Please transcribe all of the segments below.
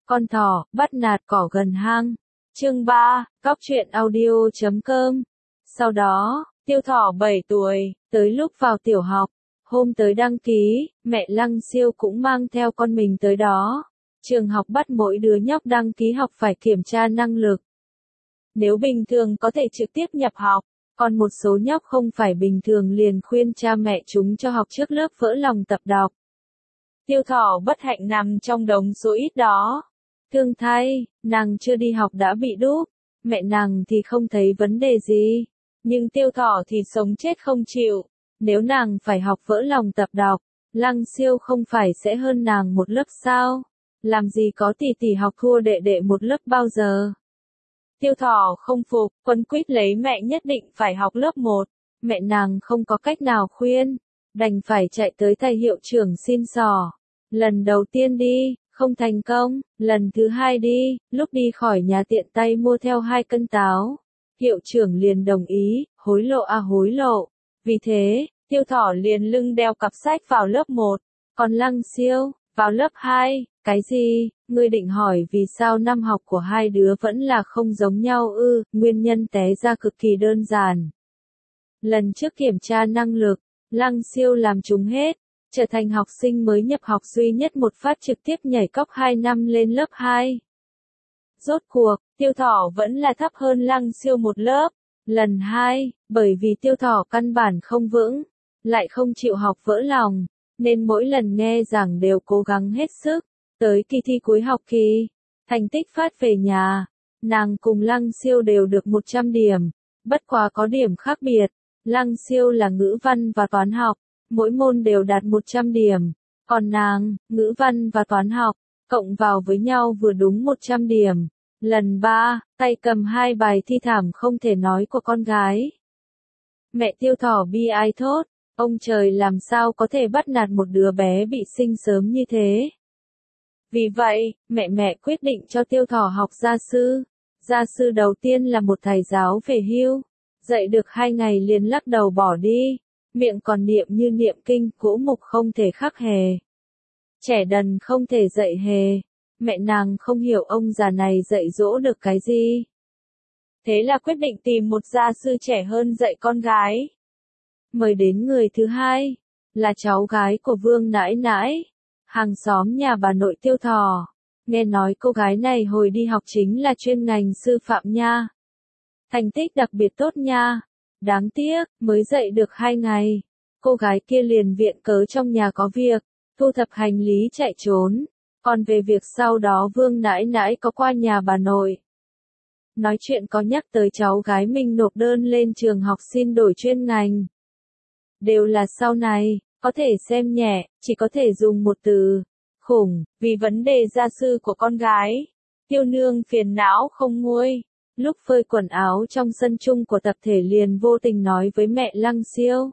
Con thỏ, bắt nạt cỏ gần hang. Chương 3, Cóc truyện audio.com. Sau đó, Tiêu Thỏ 7 tuổi, tới lúc vào tiểu học, hôm tới đăng ký, mẹ Lăng Siêu cũng mang theo con mình tới đó. Trường học bắt mỗi đứa nhóc đăng ký học phải kiểm tra năng lực. Nếu bình thường có thể trực tiếp nhập học, còn một số nhóc không phải bình thường liền khuyên cha mẹ chúng cho học trước lớp vỡ lòng tập đọc. Tiêu Thỏ bất hạnh nằm trong đống số ít đó. Thương thay, nàng chưa đi học đã bị đúp, mẹ nàng thì không thấy vấn đề gì, nhưng Tiêu Thỏ thì sống chết không chịu. Nếu nàng phải học vỡ lòng tập đọc, Lăng Siêu không phải sẽ hơn nàng một lớp sao? Làm gì có tỷ tỷ học thua đệ đệ một lớp bao giờ? Tiêu Thỏ không phục, quấn quýt lấy mẹ nhất định phải học lớp 1. Mẹ nàng không có cách nào khuyên, đành phải chạy tới thầy hiệu trưởng xin xỏ. Lần đầu tiên đi, không thành công, lần thứ hai đi, lúc đi khỏi nhà tiện tay mua theo 2 cân táo. Hiệu trưởng liền đồng ý, hối lộ à hối lộ. Vì thế, Tiêu Thỏ liền lưng đeo cặp sách vào lớp 1, còn Lăng Siêu, vào lớp 2, cái gì, ngươi định hỏi vì sao năm học của hai đứa vẫn là không giống nhau ư? Nguyên nhân té ra cực kỳ đơn giản. Lần trước kiểm tra năng lực, Lăng Siêu làm trúng hết, trở thành học sinh mới nhập học duy nhất một phát trực tiếp nhảy cóc 2 năm lên lớp 2. Rốt cuộc, Tiêu Thỏ vẫn là thấp hơn Lăng Siêu một lớp. Lần 2, bởi vì Tiêu Thỏ căn bản không vững, lại không chịu học vỡ lòng, nên mỗi lần nghe giảng đều cố gắng hết sức. Tới kỳ thi cuối học kỳ, thành tích phát về nhà, nàng cùng Lăng Siêu đều được 100 điểm, bất quá có điểm khác biệt. Lăng Siêu là ngữ văn và toán học, mỗi môn đều đạt 100 điểm, còn nàng, ngữ văn và toán học, cộng vào với nhau vừa đúng 100 điểm. Lần 3, tay cầm 2 bài thi thảm không thể nói của con gái. Mẹ Tiêu Thỏ bi ai thốt, ông trời làm sao có thể bắt nạt một đứa bé bị sinh sớm như thế. Vì vậy, mẹ quyết định cho Tiêu Thỏ học gia sư. Gia sư đầu tiên là một thầy giáo về hưu, dạy được 2 ngày liền lắc đầu bỏ đi, miệng còn niệm như niệm kinh, cũ mục không thể khắc hề. Trẻ đần không thể dạy hề. Mẹ nàng không hiểu ông già này dạy dỗ được cái gì. Thế là quyết định tìm một gia sư trẻ hơn dạy con gái. Mời đến người thứ hai, là cháu gái của Vương nãi nãi, hàng xóm nhà bà nội Tiêu Thỏ. Nghe nói cô gái này hồi đi học chính là chuyên ngành sư phạm nha. Thành tích đặc biệt tốt nha. Đáng tiếc, mới dạy được 2 ngày. Cô gái kia liền viện cớ trong nhà có việc, thu thập hành lý chạy trốn. Còn về việc sau đó Vương nãi nãi có qua nhà bà nội. Nói chuyện có nhắc tới cháu gái mình nộp đơn lên trường học xin đổi chuyên ngành. Đều là sau này, có thể xem nhẹ, chỉ có thể dùng một từ, khủng, vì vấn đề gia sư của con gái. Tiêu nương phiền não không nguôi. Lúc phơi quần áo trong sân chung của tập thể liền vô tình nói với mẹ Lăng Siêu.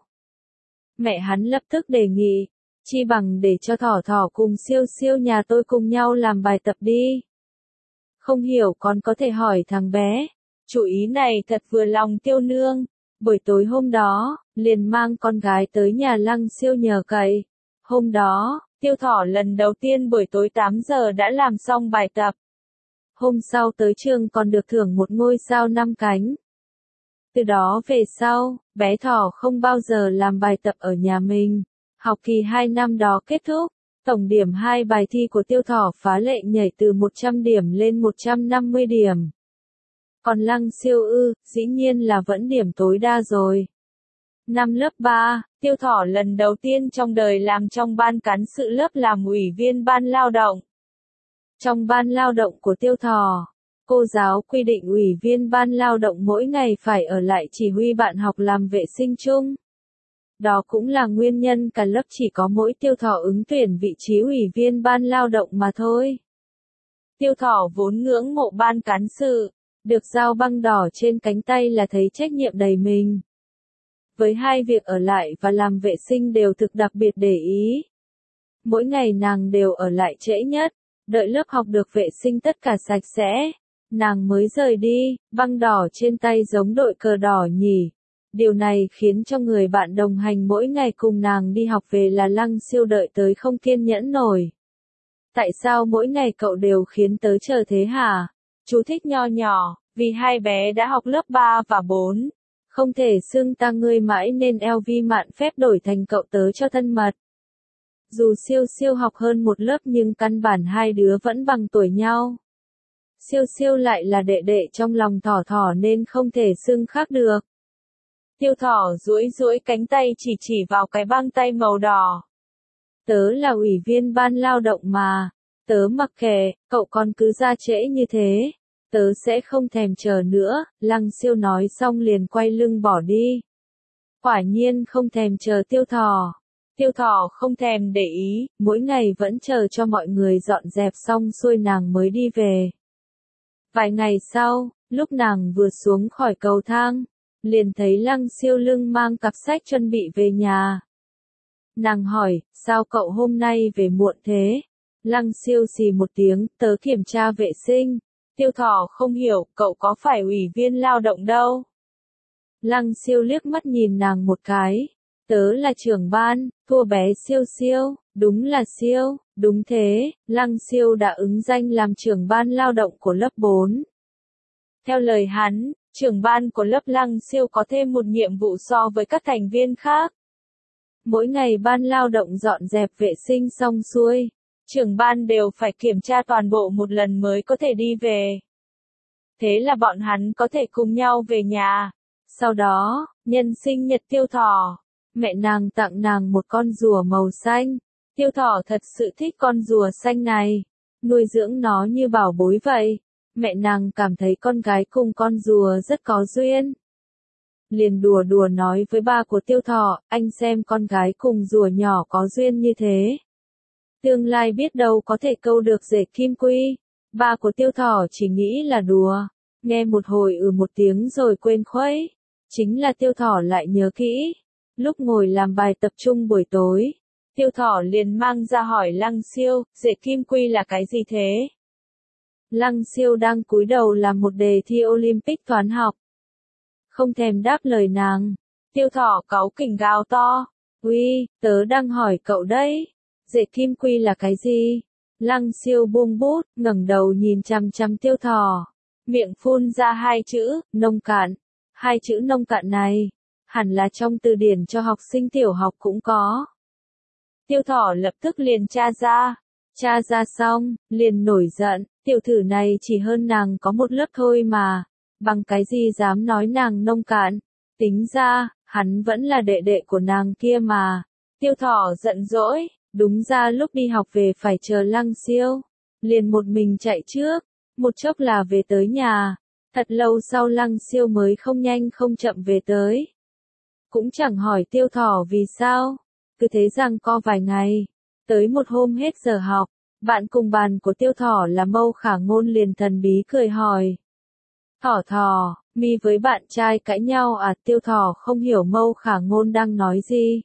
Mẹ hắn lập tức đề nghị, chi bằng để cho Thỏ Thỏ cùng Siêu Siêu nhà tôi cùng nhau làm bài tập đi. Không hiểu còn có thể hỏi thằng bé. Chủ ý này thật vừa lòng Tiêu nương. Buổi tối hôm đó, liền mang con gái tới nhà Lăng Siêu nhờ cậy. Hôm đó, Tiêu Thỏ lần đầu tiên buổi tối 8 giờ đã làm xong bài tập. Hôm sau tới trường còn được thưởng một ngôi sao 5 cánh. Từ đó về sau, bé Thỏ không bao giờ làm bài tập ở nhà mình. Học kỳ 2 năm đó kết thúc, tổng điểm 2 bài thi của Tiêu Thỏ phá lệ nhảy từ 100 điểm lên 150 điểm. Còn Lăng Siêu dĩ nhiên là vẫn điểm tối đa rồi. Năm lớp 3, Tiêu Thỏ lần đầu tiên trong đời làm trong ban cán sự lớp làm ủy viên ban lao động. Trong ban lao động của Tiêu Thỏ, cô giáo quy định ủy viên ban lao động mỗi ngày phải ở lại chỉ huy bạn học làm vệ sinh chung. Đó cũng là nguyên nhân cả lớp chỉ có mỗi Tiêu Thỏ ứng tuyển vị trí ủy viên ban lao động mà thôi. Tiêu Thỏ vốn ngưỡng mộ ban cán sự, được giao băng đỏ trên cánh tay là thấy trách nhiệm đầy mình. Với 2 việc ở lại và làm vệ sinh đều thực đặc biệt để ý. Mỗi ngày nàng đều ở lại trễ nhất, đợi lớp học được vệ sinh tất cả sạch sẽ, nàng mới rời đi, băng đỏ trên tay giống đội cờ đỏ nhỉ. Điều này khiến cho người bạn đồng hành mỗi ngày cùng nàng đi học về là Lăng Siêu đợi tới không kiên nhẫn nổi. Tại sao mỗi ngày cậu đều khiến tớ chờ thế hả? Chú thích nho nhỏ, vì hai bé đã học lớp 3 và 4. Không thể xưng ta ngươi mãi nên LV mạn phép đổi thành cậu tớ cho thân mật. Dù siêu siêu học hơn một lớp nhưng căn bản hai đứa vẫn bằng tuổi nhau. Siêu siêu lại là đệ đệ trong lòng thỏ thỏ nên không thể xưng khác được. Tiêu thỏ duỗi duỗi cánh tay chỉ vào cái băng tay màu đỏ. Tớ là ủy viên ban lao động mà. Tớ mặc kệ, cậu còn cứ ra trễ như thế. Tớ sẽ không thèm chờ nữa, Lăng Siêu nói xong liền quay lưng bỏ đi. Quả nhiên không thèm chờ Tiêu Thỏ. Tiêu Thỏ không thèm để ý, mỗi ngày vẫn chờ cho mọi người dọn dẹp xong xuôi nàng mới đi về. Vài ngày sau, lúc nàng vừa xuống khỏi cầu thang, liền thấy Lăng Siêu lưng mang cặp sách chuẩn bị về nhà. Nàng hỏi, sao cậu hôm nay về muộn thế? Lăng Siêu xì một tiếng, tớ kiểm tra vệ sinh. Tiêu Thỏ không hiểu, cậu có phải ủy viên lao động đâu. Lăng Siêu liếc mắt nhìn nàng một cái. Tớ là trưởng ban, thua bé Siêu Siêu, đúng là Siêu, đúng thế, Lăng Siêu đã ứng danh làm trưởng ban lao động của lớp 4. Theo lời hắn, trưởng ban của lớp Lăng Siêu có thêm một nhiệm vụ so với các thành viên khác. Mỗi ngày ban lao động dọn dẹp vệ sinh xong xuôi, trưởng ban đều phải kiểm tra toàn bộ một lần mới có thể đi về. Thế là bọn hắn có thể cùng nhau về nhà. Sau đó, nhân sinh nhật Tiêu Thỏ, mẹ nàng tặng nàng một con rùa màu xanh. Tiêu Thỏ thật sự thích con rùa xanh này, nuôi dưỡng nó như bảo bối vậy. Mẹ nàng cảm thấy con gái cùng con rùa rất có duyên. Liền đùa đùa nói với ba của Tiêu Thỏ, anh xem con gái cùng rùa nhỏ có duyên như thế. Tương lai biết đâu có thể câu được rể kim quy. Ba của Tiêu Thỏ chỉ nghĩ là đùa, nghe một hồi một tiếng rồi quên khuấy. Chính là Tiêu Thỏ lại nhớ kỹ. Lúc ngồi làm bài tập trung buổi tối, Tiêu Thỏ liền mang ra hỏi Lăng Siêu, rể kim quy là cái gì thế? Lăng Siêu đang cúi đầu làm một đề thi Olympic toán học. Không thèm đáp lời nàng. Tiêu Thỏ cáu kỉnh gào to. Uy, tớ đang hỏi cậu đấy. Rể kim quy là cái gì? Lăng Siêu buông bút, ngẩng đầu nhìn chằm chằm Tiêu Thỏ. Miệng phun ra hai chữ, nông cạn. Hai chữ nông cạn này, hẳn là trong từ điển cho học sinh tiểu học cũng có. Tiêu Thỏ lập tức liền tra ra. Tra ra xong, liền nổi giận, tiểu thử này chỉ hơn nàng có một lớp thôi mà. Bằng cái gì dám nói nàng nông cạn. Tính ra, hắn vẫn là đệ đệ của nàng kia mà. Tiêu Thỏ giận dỗi, đúng ra lúc đi học về phải chờ Lăng Siêu. Liền một mình chạy trước, một chốc là về tới nhà. Thật lâu sau Lăng Siêu mới không nhanh không chậm về tới. Cũng chẳng hỏi Tiêu Thỏ vì sao, cứ thế rằng co vài ngày. Tới một hôm hết giờ học, bạn cùng bàn của Tiêu Thỏ là Mâu Khả Ngôn liền thần bí cười hỏi. Thỏ Thỏ, mi với bạn trai cãi nhau à? Tiêu Thỏ không hiểu Mâu Khả Ngôn đang nói gì.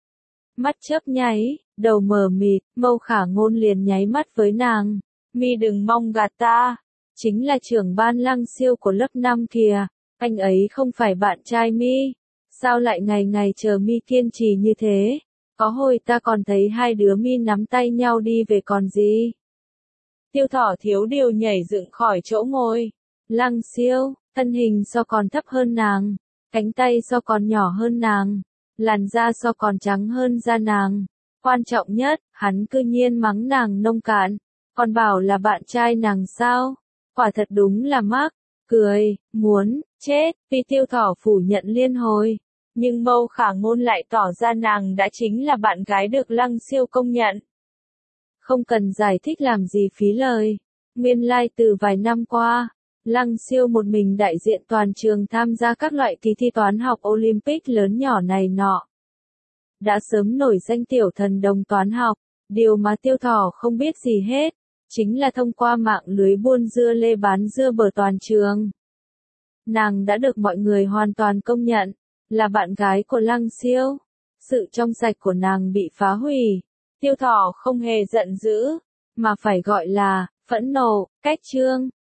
Mắt chớp nháy, đầu mờ mịt, Mâu Khả Ngôn liền nháy mắt với nàng. Mi đừng mong gạt ta. Chính là trưởng ban Lăng Siêu của lớp 5 kìa. Anh ấy không phải bạn trai mi. Sao lại ngày ngày chờ mi kiên trì như thế? Có hồi ta còn thấy hai đứa mi nắm tay nhau đi về còn gì. Tiêu Thỏ thiếu điều nhảy dựng khỏi chỗ ngồi. Lăng Siêu, thân hình so còn thấp hơn nàng, cánh tay so còn nhỏ hơn nàng, làn da so còn trắng hơn da nàng. Quan trọng nhất, hắn cư nhiên mắng nàng nông cạn, còn bảo là bạn trai nàng sao? Quả thật đúng là mắc, cười, muốn, chết, vì Tiêu Thỏ phủ nhận liên hồi. Nhưng Mâu Khả Ngôn lại tỏ ra nàng đã chính là bạn gái được Lăng Siêu công nhận. Không cần giải thích làm gì phí lời. Nguyên lai từ vài năm qua, Lăng Siêu một mình đại diện toàn trường tham gia các loại kỳ thi toán học Olympic lớn nhỏ này nọ. Đã sớm nổi danh tiểu thần đồng toán học, điều mà Tiêu Thỏ không biết gì hết, chính là thông qua mạng lưới buôn dưa lê bán dưa bở toàn trường. Nàng đã được mọi người hoàn toàn công nhận, là bạn gái của Lăng Siêu. Sự trong sạch của nàng bị phá hủy. Tiêu Thỏ không hề giận dữ, mà phải gọi là phẫn nộ, cách trương.